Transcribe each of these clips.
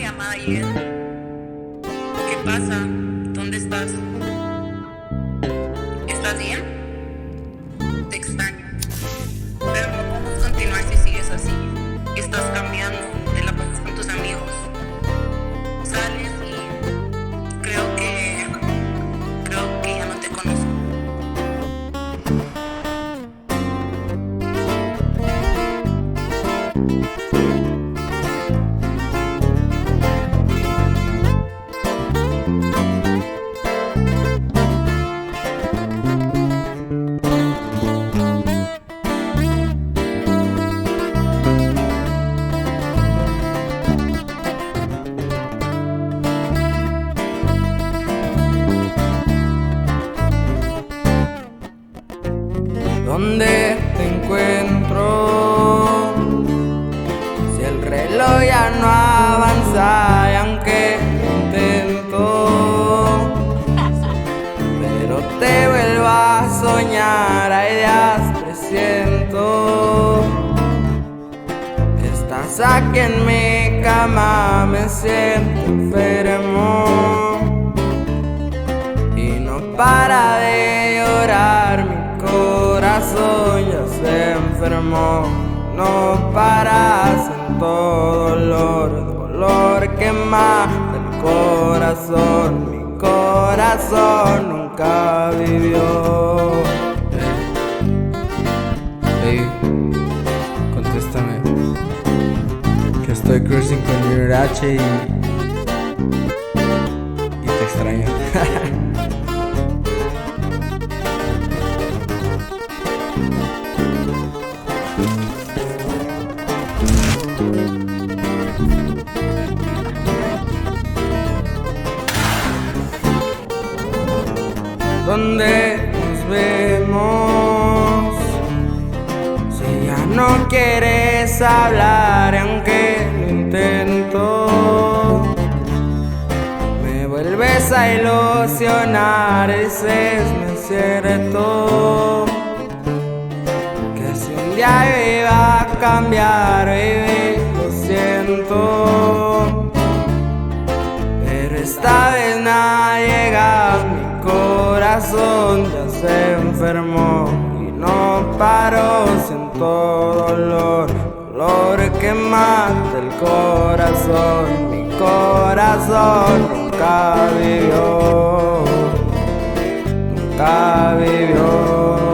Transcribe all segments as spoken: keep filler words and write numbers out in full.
llamada ayer. ¿Qué pasa? ¿Dónde estás? ¿Estás bien? Te extraño. Pero no podemos continuar si sigues así. Estás cambiando, te la pasas con tus amigos. Sales y creo que... creo que ya no te conozco. ¿Dónde te encuentro? Si el reloj ya no avanza y aunque intento, pero te vuelvo a soñar, hay días presiento que estás aquí en mi cama, me siento enfermo y no para de llorar. Mi corazón ya se enfermó, no paras en todo dolor, dolor que mata el corazón. Mi corazón nunca vivió. Hey, contéstame, que estoy cruising con mi H y, y te extraño. ¿Dónde nos vemos? Si ya no quieres hablar, aunque lo intento, me vuelves a ilusionar, dices no es cierto, que si un día yo iba a cambiar, baby, lo siento, pero esta vez nada llega. Mi corazón ya se enfermó y no paro, siento dolor, dolor que mata el corazón. Mi corazón nunca vivió, nunca vivió.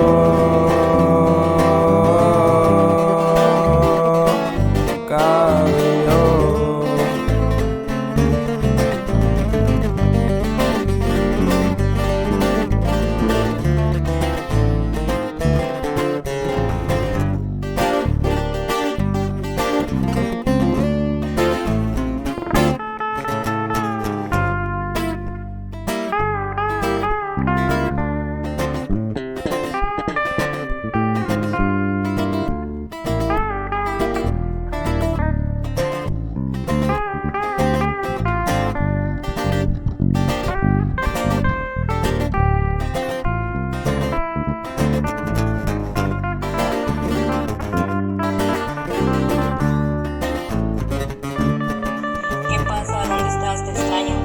¿Qué pasa? ¿Dónde estás? Te extraño.